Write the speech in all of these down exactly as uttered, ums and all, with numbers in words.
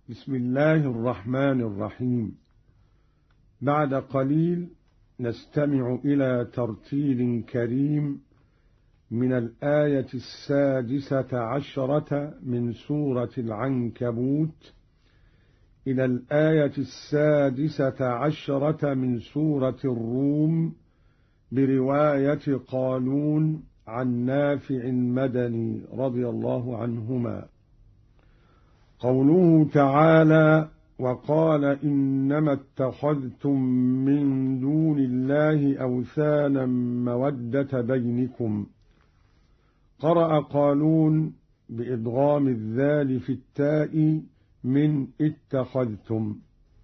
بسم الله الرحمن الرحيم. بعد قليل نستمع إلى ترتيل كريم من الآية السادسة عشرة من سورة العنكبوت إلى الآية السادسة عشرة من سورة الروم برواية قالون عن نافع مدني رضي الله عنهما. قوله تعالى: وقال إنما اتخذتم من دون الله أوثانا مودة بينكم. قرأ قالون بإدغام الذال في التاء من اتخذتم،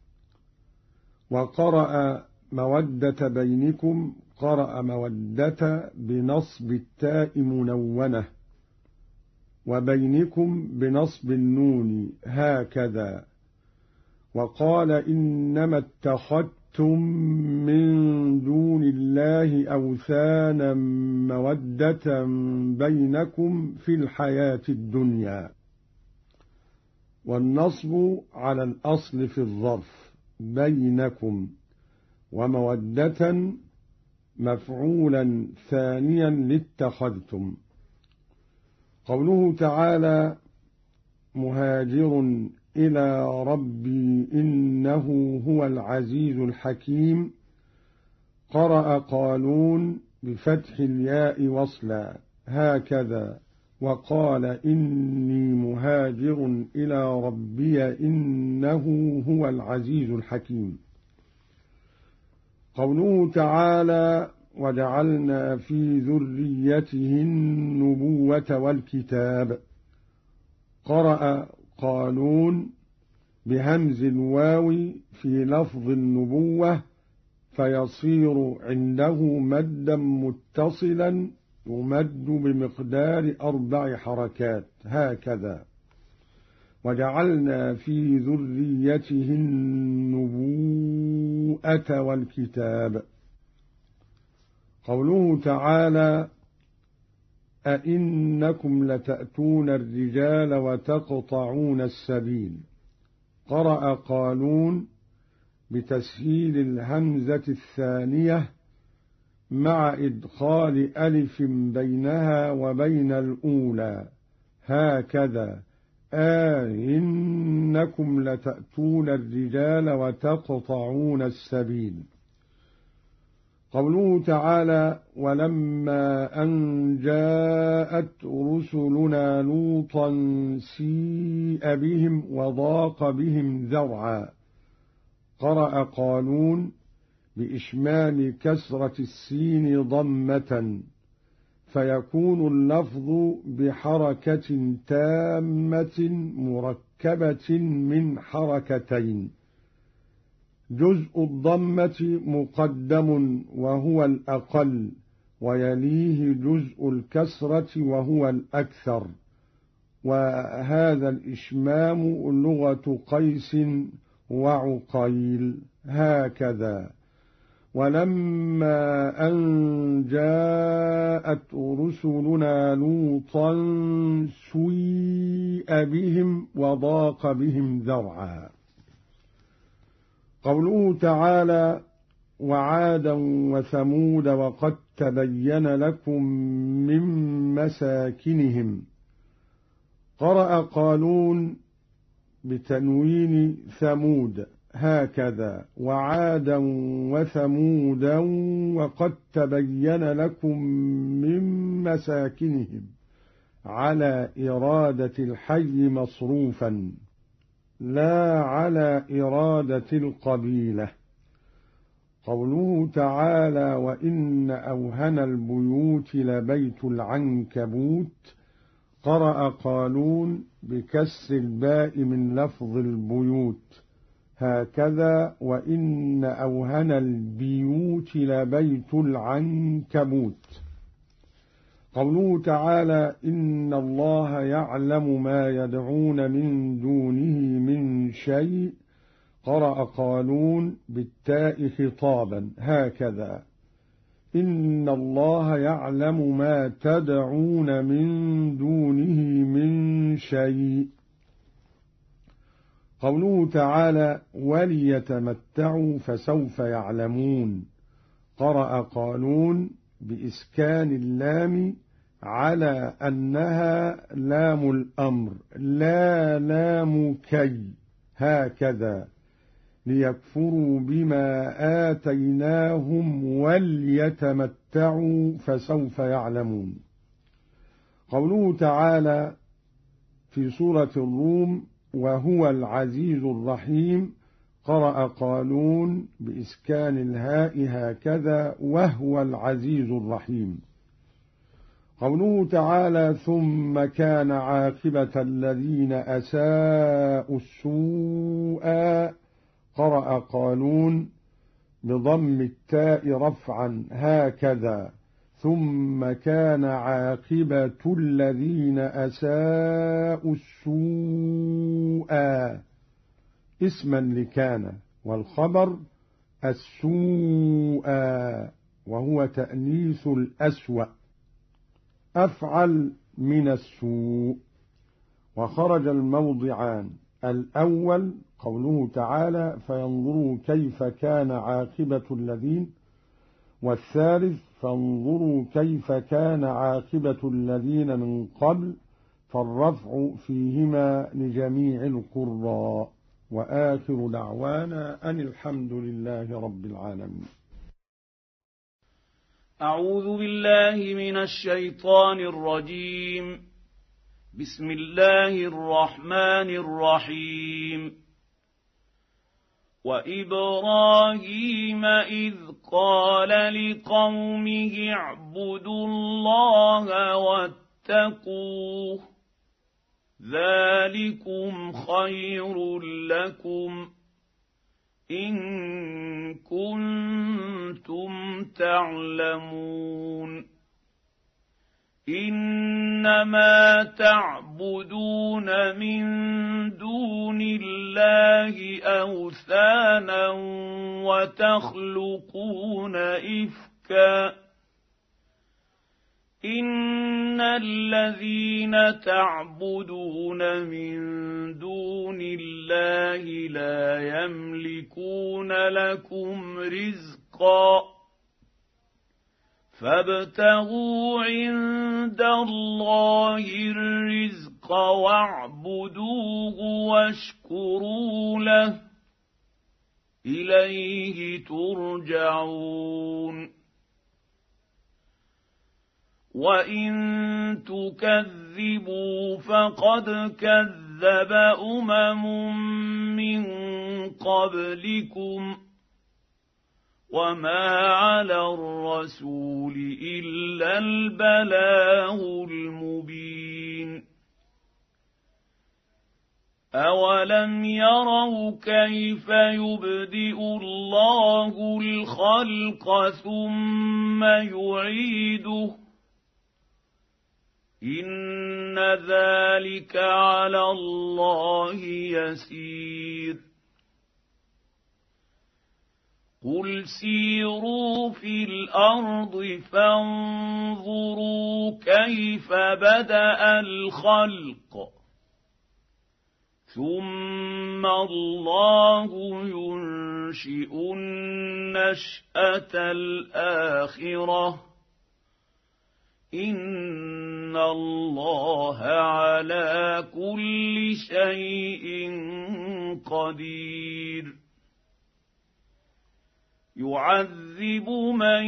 وقرأ مودة بينكم قرأ مودة بنصب التاء منونة، وبينكم بنصب النون هكذا. وقال إنما اتخذتم من دون الله أوثانا مودة بينكم في الحياة الدنيا. والنصب على الأصل في الظرف بينكم، ومودة مفعولا ثانيا لاتخذتم. قوله تعالى: مهاجر إلى ربي إنه هو العزيز الحكيم. قرأ قالون بفتح الياء وصلا هكذا، وقال إني مهاجر إلى ربي إنه هو العزيز الحكيم. قوله تعالى: وجعلنا في ذريته النبوة والكتاب. قرأ قالون بهمز الواو في لفظ النبوة، فيصير عنده مدا متصلا يمد بمقدار أربع حركات هكذا: وجعلنا في ذريته النبوءة والكتاب. قوله تعالى: أئنكم لتأتون الرجال وتقطعون السبيل. قرأ قالون بتسهيل الهمزة الثانية مع إدخال ألف بينها وبين الأولى هكذا: أئنكم لتأتون الرجال وتقطعون السبيل. قوله تعالى: ولما أن جاءت رسلنا لوطا سيء بهم وضاق بهم ذرعا. قرأ قالون بإشمال كسرة السين ضمة، فيكون اللفظ بحركة تامة مركبة من حركتين، جزء الضمة مقدم وهو الأقل، ويليه جزء الكسرة وهو الأكثر. وهذا الإشمام لغة قيس وعقيل هكذا: ولما أن جاءت رسلنا لوطا سيء بهم وضاق بهم ذرعا. قوله تعالى: وعادا وثمود وقد تبين لكم من مساكنهم. قرأ قالون بتنوين ثمود هكذا: وعادا وثمودا وقد تبين لكم من مساكنهم، على إرادة الحي مصروفا لا على إرادة القبيلة. قوله تعالى: وإن أوهن البيوت لبيت العنكبوت. قرأ قالون بكسر الباء من لفظ البيوت هكذا: وإن أوهن البيوت لبيت العنكبوت. قوله تعالى: إن الله يعلم ما يدعون من دونه من شيء. قرأ قالون بالتاء خطابا هكذا: إن الله يعلم ما تدعون من دونه من شيء. قوله تعالى وليتمتعوا فسوف يعلمون. قرأ قالون بإسكان اللام على أنها لام الأمر لا لام كي، هكذا ليكفروا بما آتيناهم وليتمتعوا فسوف يعلمون. قوله تعالى في سورة الروم وهو العزيز الرحيم. قرأ قالون بإسكان الهاء هكذا وهو العزيز الرحيم. قوله تعالى ثم كان عاقبة الذين أساءوا السوء. قرأ قالون بضم التاء رفعا هكذا ثم كان عاقبة الذين أساءوا السوء اسما لكان، والخبر السوء وهو تأنيث الأسوأ أفعل من السوء. وخرج الموضعان: الأول قوله تعالى فينظروا كيف كان عاقبة الذين، والثالث فانظروا كيف كان عاقبة الذين من قبل، فالرفع فيهما لجميع القراء. وآخر دعوانا أن الحمد لله رب العالمين. أعوذ بالله من الشيطان الرجيم. بسم الله الرحمن الرحيم. وإبراهيم إذ قال لقومه اعبدوا الله واتقوه ذلكم خير لكم إن كنتم تعلمون. إنما تعبدون من دون الله أوثانا وتخلقون إفكا إن الذين تعبدون من دون الله لا يملكون لكم رزقا فابتغوا عند الله الرزق واعبدوه واشكروا له إليه ترجعون. وإن تكذبوا فقد كذب أمم من قبلكم وما على الرسول إلا البلاغ المبين. أولم يروا كيف يبدئ الله الخلق ثم يعيده إن ذلك على الله يسير. قل سيروا في الأرض فانظروا كيف بدأ الخلق ثم الله ينشئ النشأة الآخرة إن الله على كل شيء قدير. يعذب من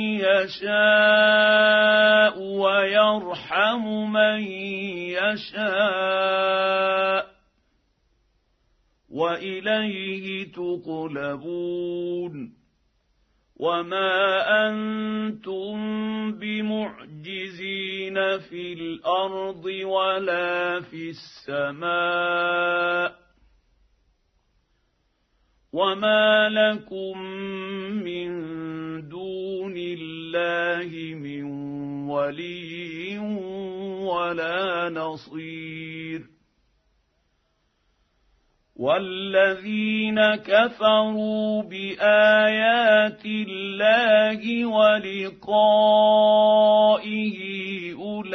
يشاء ويرحم من يشاء وإليه تقلبون. وما أنتم بمعجزين في الأرض ولا في السماء وما لكم من دون الله من ولي ولا نصير. والذين كفروا بآيات الله ولقائه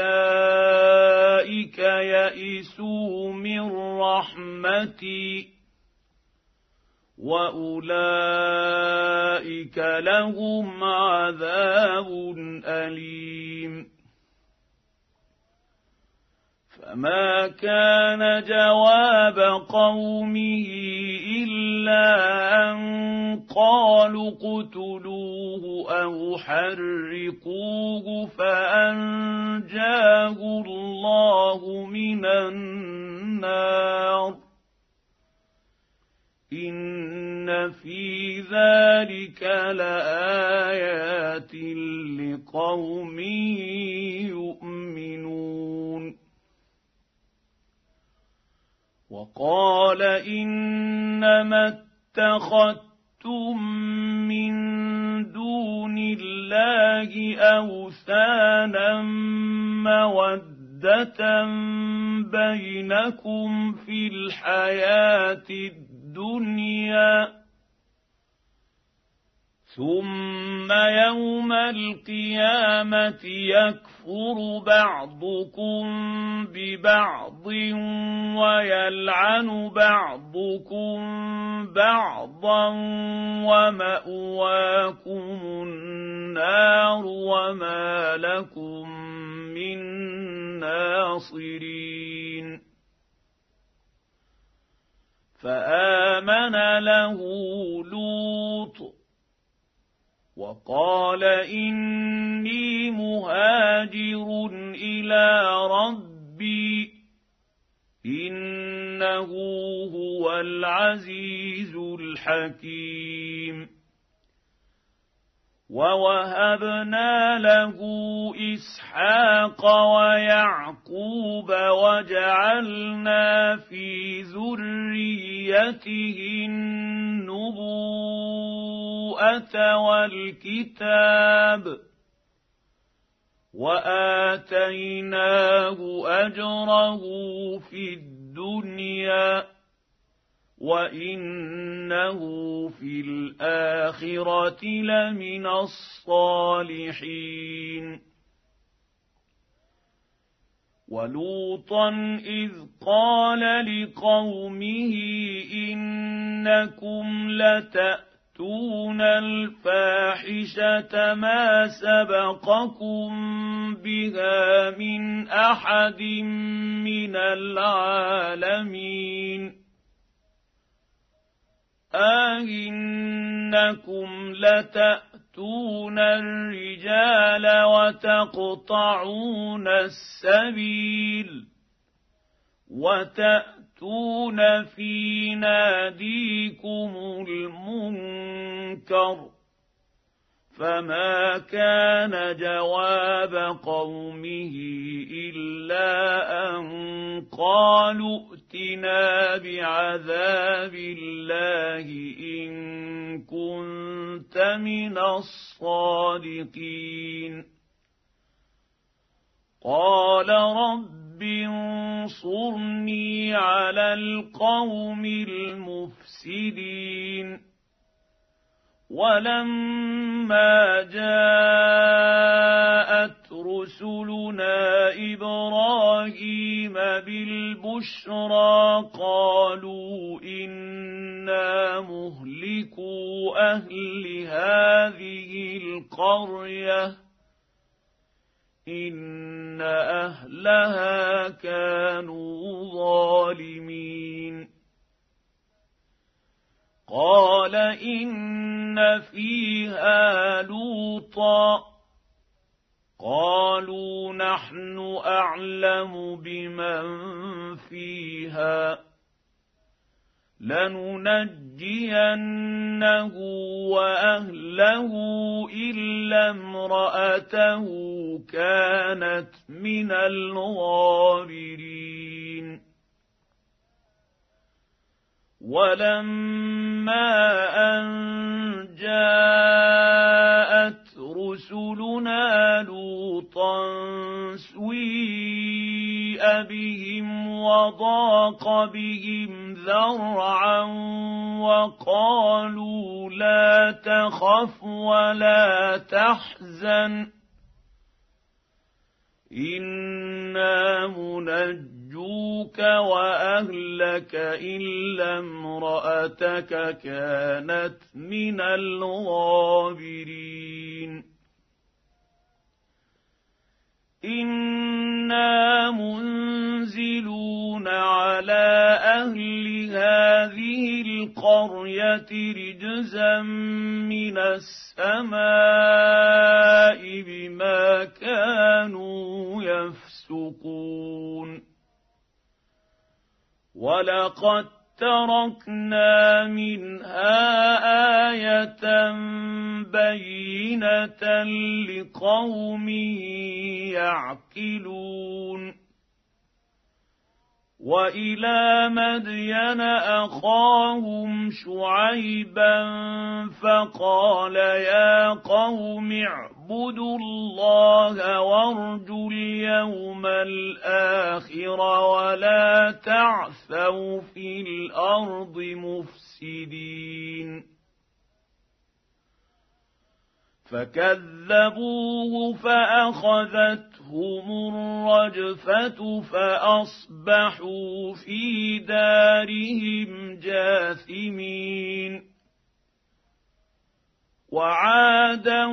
أولئك يئسوا من رحمتي وأولئك لهم عذاب أليم. فما كان جواب قومه إلا أن قالوا اقتلوه أو حرقوه فأنجاه الله من النار. إن في ذلك لآيات لقوم يؤمنون. وقال إنما اتخذتم من دون الله أوثانا مودة بينكم في الحياة الدنيا ثم يوم القيامة يكفر بعضكم ببعض ويلعن بعضكم بعضا ومأواكم النار وما لكم من ناصرين. فآمن له لوط وقال إني مهاجر إلى ربي إنه هو العزيز الحكيم. ووهبنا له إسحاق ويعقوب وجعلنا في ذريته النبوءة والكتاب وآتيناه أجره في الدنيا وإنه في الآخرة لمن الصالحين. ولوطا إذ قال لقومه إنكم لتأتون الفاحشة ما سبقكم بها من أحد من العالمين. أئنكم لتأتون الرجال وتقطعون السبيل وتأتون في ناديكم المنكر. فما كان جواب قومه إلا أن قالوا ائتنا بعذاب الله إن كنت من الصادقين. قال رب انصرني على القوم المفسدين. ولما جاءت رسلنا إبراهيم بالبشرى قالوا إنا مهلكو أهل هذه القرية إن أهلها كانوا ظالمين. قال إن فيها لوطا قالوا نحن أعلم بمن فيها لننجينه وأهله إلا امرأته كانت من الغابرين. ولما أن جاءت رسلنا لوطا سيء بهم وضاق بهم ذرعا وقالوا لا تخف ولا تحزن إنا منجوك يعذبوك وأهلك إلا امرأتك كانت من الغابرين إنا منزلون على أهل هذه القرية رجزا من السماء بما كانوا يفسقون ولقد تركنا منها آية بينة لقوم يعقلون وإلى مدين أخاهم شعيبا فقال يا قوم اعبدوا الله وارجوا اليوم الآخر ولا تعثوا في الأرض مفسدين فكذبوه فأخذتهم الرجفة فأصبحوا في دارهم جاثمين وعادا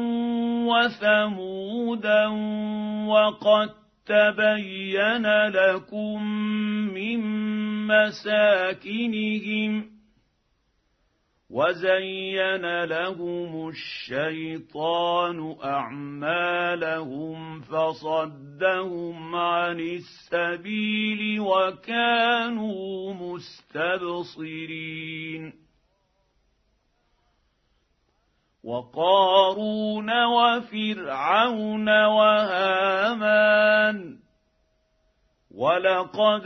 وثمودا وقد تبين لكم من مساكنهم وزين لهم الشيطان أعمالهم فصدهم عن السبيل وكانوا مستبصرين وقارون وفرعون وهامان ولقد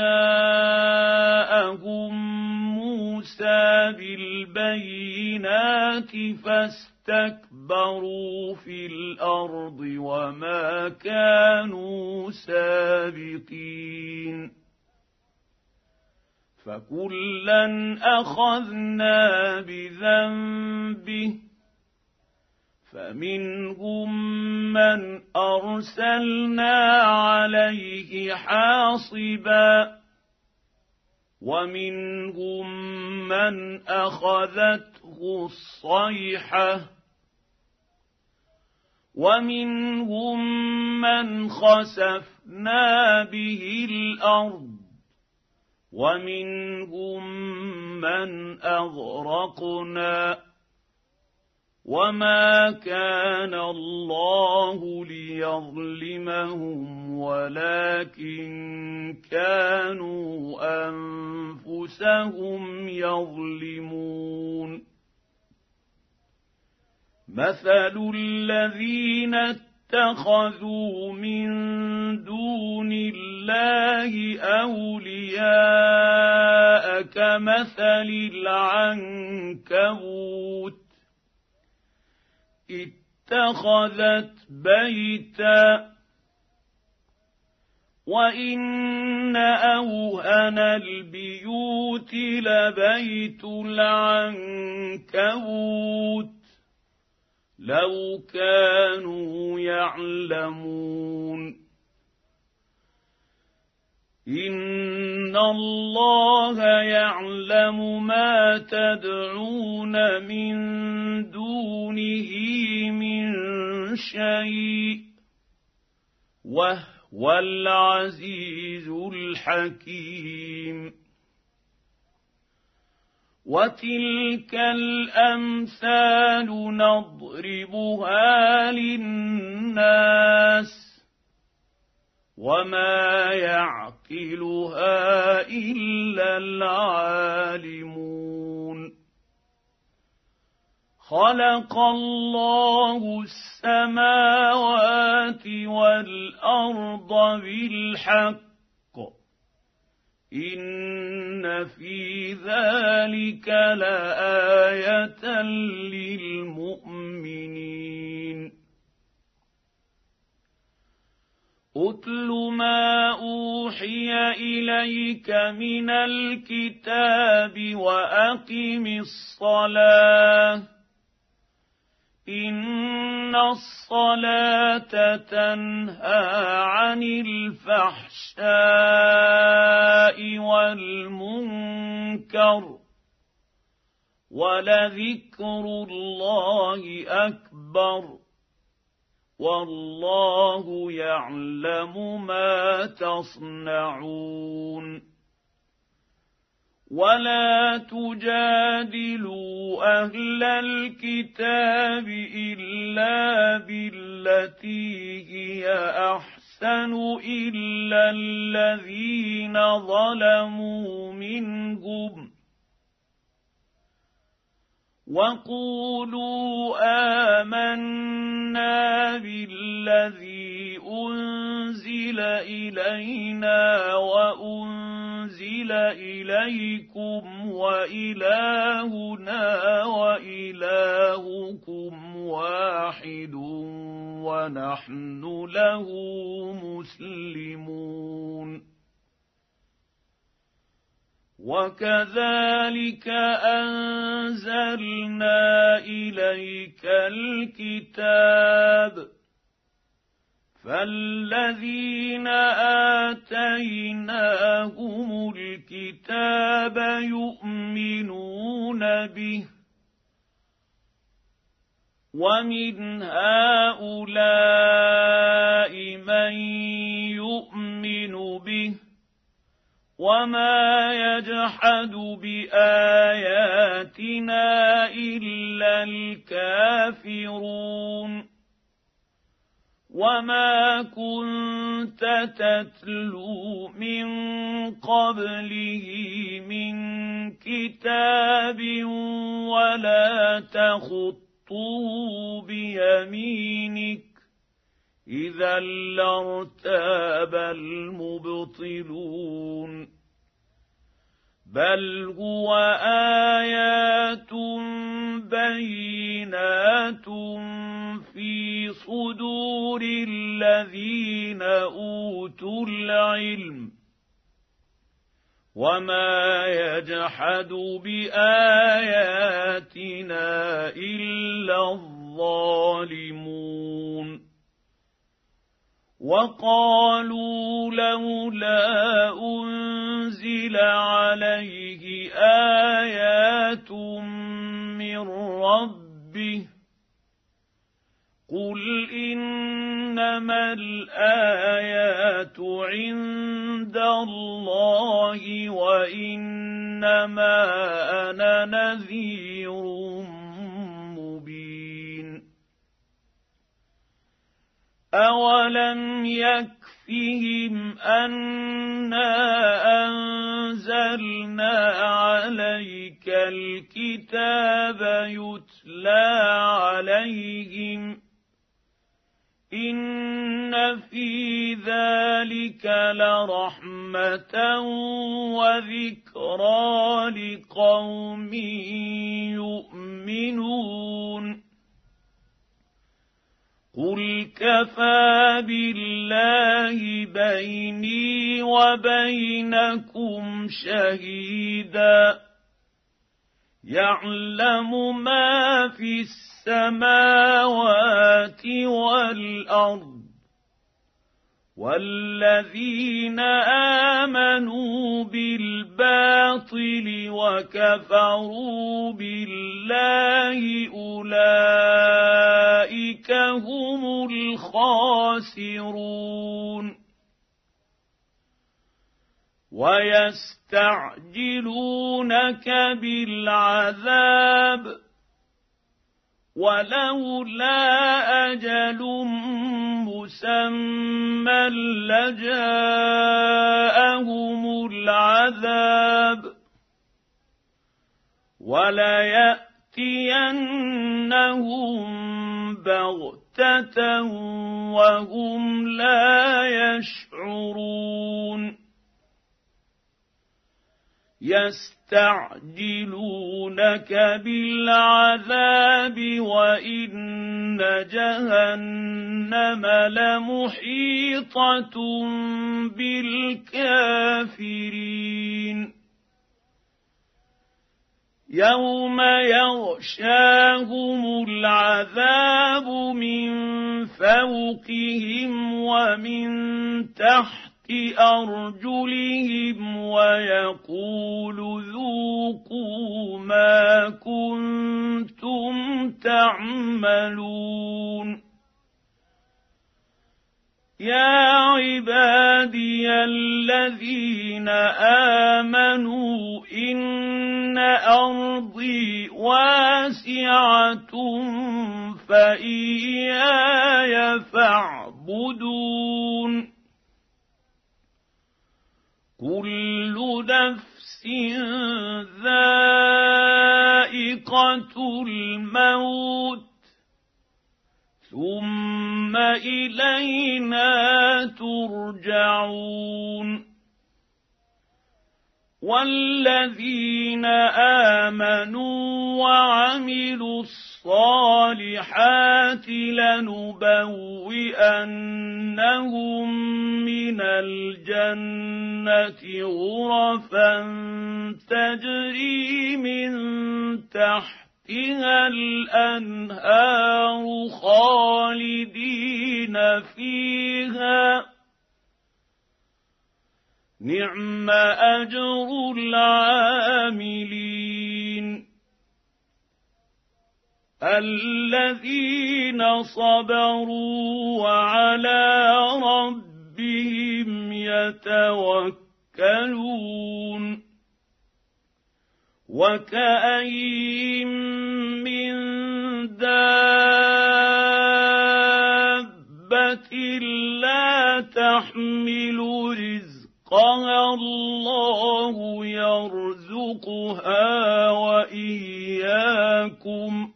جاءهم موسى بالبينات فاستكبروا في الأرض وما كانوا سابقين فكلا أخذنا بذنبه فمنهم من أرسلنا عليه حاصبا ومنهم من أخذته الصيحة ومنهم من خسفنا به الأرض ومنهم من أغرقنا وما كان الله ليظلمهم ولكن كانوا أنفسهم يظلمون مثل الذين اتخذوا من دون الله أولياء كمثل العنكبوت اتخذت بيتا وإن أوهن البيوت لبيت العنكبوت لو كانوا يعلمون إن الله يعلم ما تدعون من دونه من شيء وهو العزيز الحكيم وتلك الأمثال نضربها للناس وما يعقلها إلا العالمون خلق الله السماوات والأرض بالحق إن في ذلك لآية للمؤمنين أتل ما أوحي إليك من الكتاب وأقم الصلاة إن إن الصلاة تنهى عن الفحشاء والمنكر ولذكر الله أكبر والله يعلم ما تصنعون ولا تجادلوا أهل الكتاب إلا بالتي هي أحسن إلا الذين ظلموا منهم وقولوا آمنا بالذي أنزل إلينا وأنزل إليكم وإلهنا وإلهكم واحد ونحن له مسلمون وكذلك أنزلنا إليك الكتاب فالذين آتيناهم الكتاب يؤمنون به ومن هؤلاء من يؤمن به وما يجحد بآياتنا إلا الكافرون وما كنت تتلو من قبله من كتاب ولا تخطه بيمينك إذا لارتاب المبطلون بل هو آيات بينات في صدور الذين أوتوا العلم وما يجحد بآياتنا إلا الظالمون وقالوا لولا أنزل عليه آيات من ربه قل إنما الآيات عند الله وإنما أنا نذير مبين أولم يكفهم أنا أنزلنا عليك الكتاب يتلى عليهم إن في ذلك لرحمة وذكرى لقوم يؤمنون قل كفى بالله بيني وبينكم شهيدا يعلم ما في السماوات والأرض والذين آمنوا بالباطل وكفروا بالله أولئك هم الخاسرون ويستعجلونك بالعذاب ولولا أجل مسمى لجاءهم العذاب وليأتينهم بغتة وهم لا يشعرون يستعجلونك بالعذاب وإن جهنم لمحيطة بالكافرين يوم يغشاهم العذاب من فوقهم ومن تحت أرجلهم ويقول ذوقوا ما كنتم تعملون يا عبادي الذين آمنوا إن أرضي واسعة فإياي فاعبدون كل نفس ذائقة الموت ثم إلينا ترجعون والذين آمنوا وعملوا الصالحات لنبوئنهم من الجنة غرفا تجري من تحتها الأنهار خالدين فيها نعم أجر العاملين الذين صبروا وعلى ربهم يتوكلون وكأين من دابة لا تحمل رزقها الله يرزقها وإياكم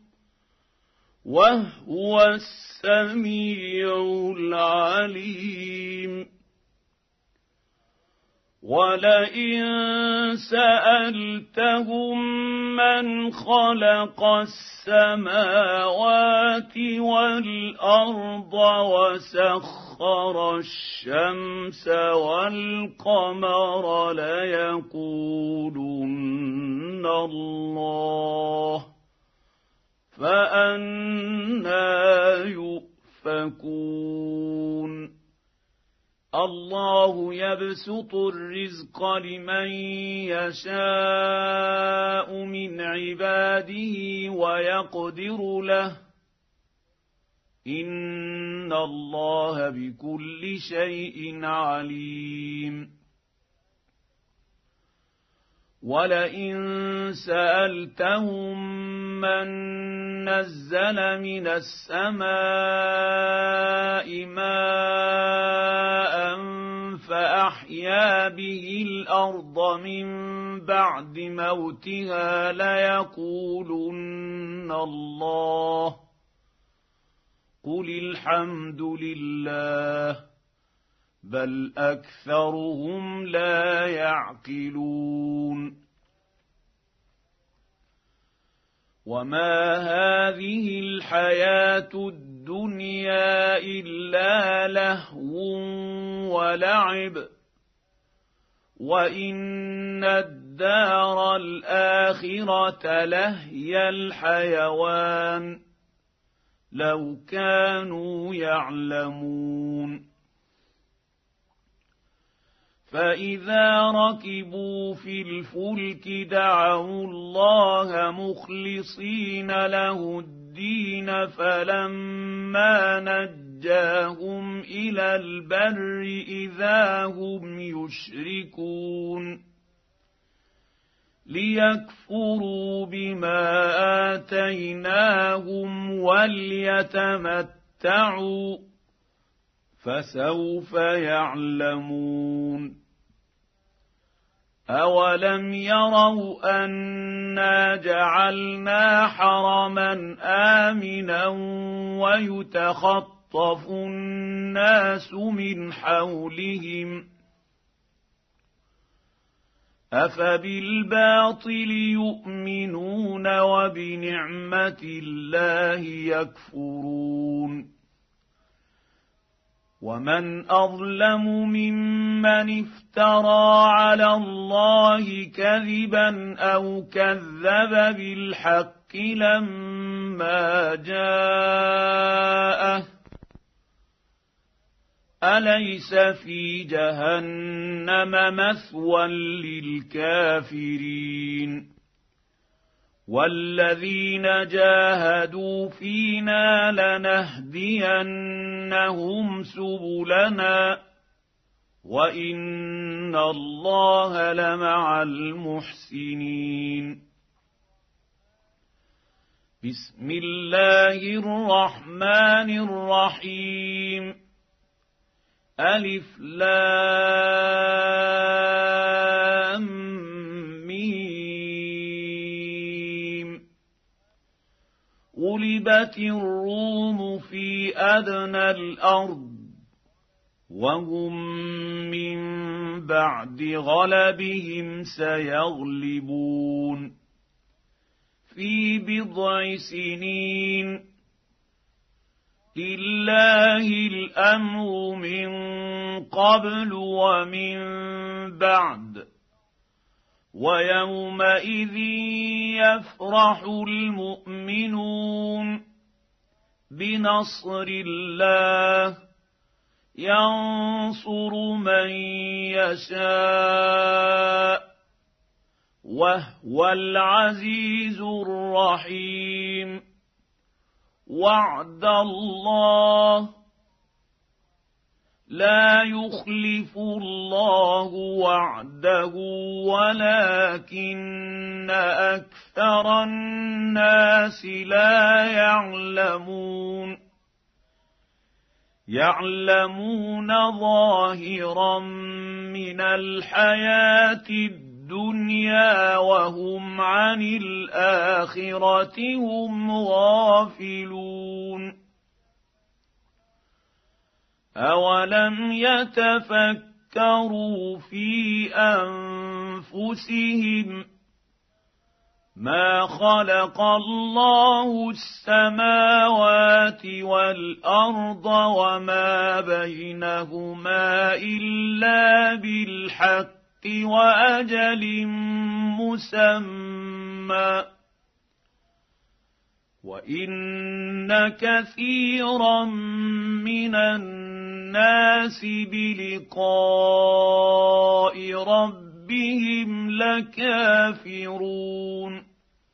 وهو السميع العليم ولئن سألتهم من خلق السماوات والأرض وسخر الشمس والقمر ليقولن الله فأنى يؤفكون الله يبسط الرزق لمن يشاء من عباده ويقدر له إن الله بكل شيء عليم ولئن سألتهم من نزل من السماء ماء فأحيا به الأرض من بعد موتها ليقولن الله قل الحمد لله بل أكثرهم لا يعقلون وما هذه الحياة الدنيا إلا لهو ولعب وإن الدار الآخرة لهي الحيوان لو كانوا يعلمون فإذا ركبوا في الفلك دعوا الله مخلصين له الدين فلما نجاهم إلى البر إذا هم يشركون ليكفروا بما آتيناهم وليتمتعوا فسوف يعلمون أولم يروا أنا جعلنا حرما آمنا ويتخطف الناس من حولهم أفبالباطل يؤمنون وبنعمة الله يكفرون ومن اظلم ممن افترى على الله كذبا او كذب بالحق لما جاءه اليس في جهنم مثوى للكافرين والذين جاهدوا فينا لنهدينهم سبلنا وان الله لمع المحسنين. بسم الله الرحمن الرحيم. ألف لام ميم. غلبت الروم في أدنى الأرض وهم من بعد غلبهم سيغلبون في بضع سنين. لله الأمر من قبل ومن بعد ويومئذ يفرح المؤمنون بنصر الله ينصر من يشاء وهو العزيز الرحيم. وعد الله لا يخلف الله وعده ولكن أكثر الناس لا يعلمون. يعلمون ظاهرا من الحياة الدنيا وهم عن الآخرة هم غافلون. أولم يتفكروا في أنفسهم ما خلق الله السماوات والأرض وما بينهما إلا بالحق وأجل مسمى وإن كثيرا من الناس بلقاء ربهم لكافرون.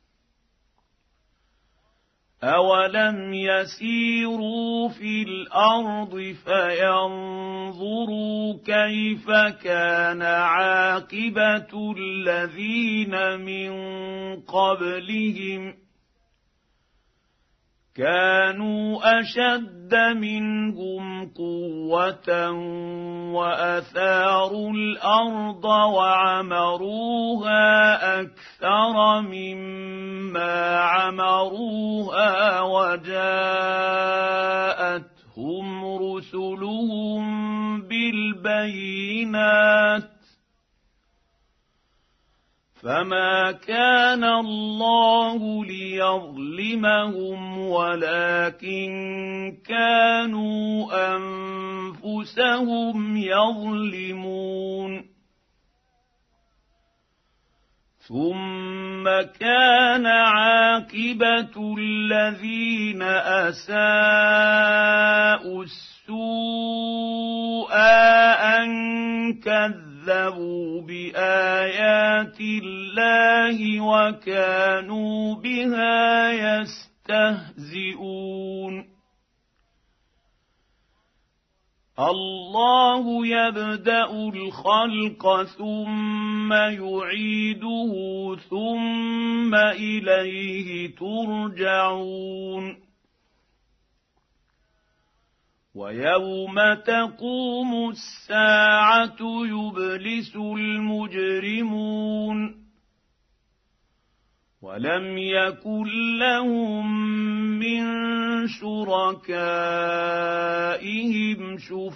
أولم يسيروا في الأرض فينظروا كيف كان عاقبة الذين من قبلهم كانوا أشد منهم قوة وأثاروا الأرض وعمروها أكثر مما عمروها وجاءتهم رسلهم بالبينات فما كان الله ليظلمهم ولكن كانوا أنفسهم يظلمون. ثم كان عاقبة الذين أساءوا السوء أن كذبوا بآيات الله وكانوا بها يستهزئون. الله يبدأ الخلق ثم يعيده ثم إليه ترجعون. ويوم تقوم الساعة يبلس المجرمون ولم يكن لهم من شركائهم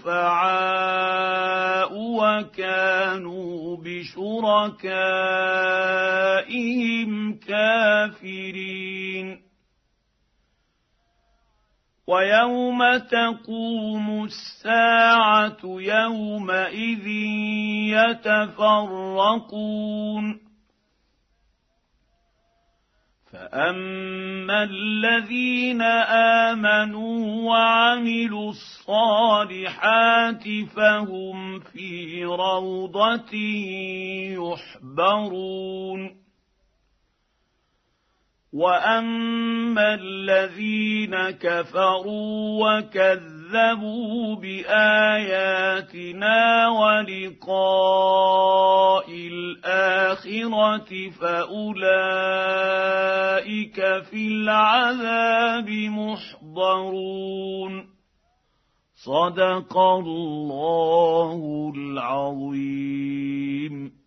شفعاء وكانوا بشركائهم كافرين. ويوم تقوم الساعة يومئذ يتفرقون فأما الذين آمنوا وعملوا الصالحات فهم في روضة يحبرون وأما الذين كفروا وكذبوا بآياتنا ولقاء الآخرة فأولئك في العذاب محضرون صدق الله العظيم.